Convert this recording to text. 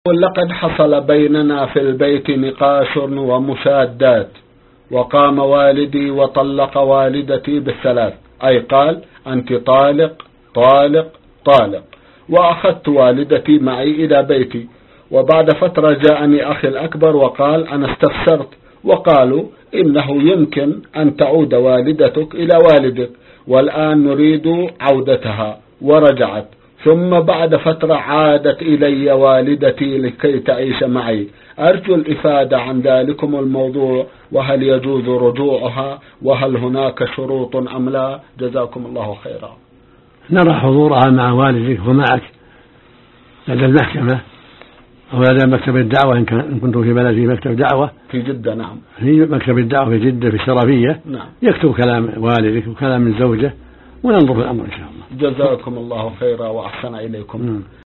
لقد حصل بيننا في البيت نقاش ومشادات، وقام والدي وطلق والدتي بالثلاث، أي قال أنت طالق طالق طالق، وأخذت والدتي معي إلى بيتي. وبعد فترة جاءني أخي الأكبر وقال أنا استفسرت، وقالوا إنه يمكن أن تعود والدتك إلى والدك، والآن نريد عودتها، ورجعت. ثم بعد فترة عادت إلي والدتي لكي تعيش معي. أرجو الإفادة عن ذلكم الموضوع، وهل يجوز رجوعها، وهل هناك شروط أم لا؟ جزاكم الله خيرا. نرى حضورها مع والدك ومعك لدى المحكمة أو لدى مكتب الدعوة إن كنتم في بلد مكتب دعوة في جدة. نعم، في مكتب الدعوة في جدة في الشرفية. نعم. يكتب كلام والدك وكلام الزوجة وننظر في الأمر إن شاء الله. جزاكم الله خيرا وأحسن إليكم.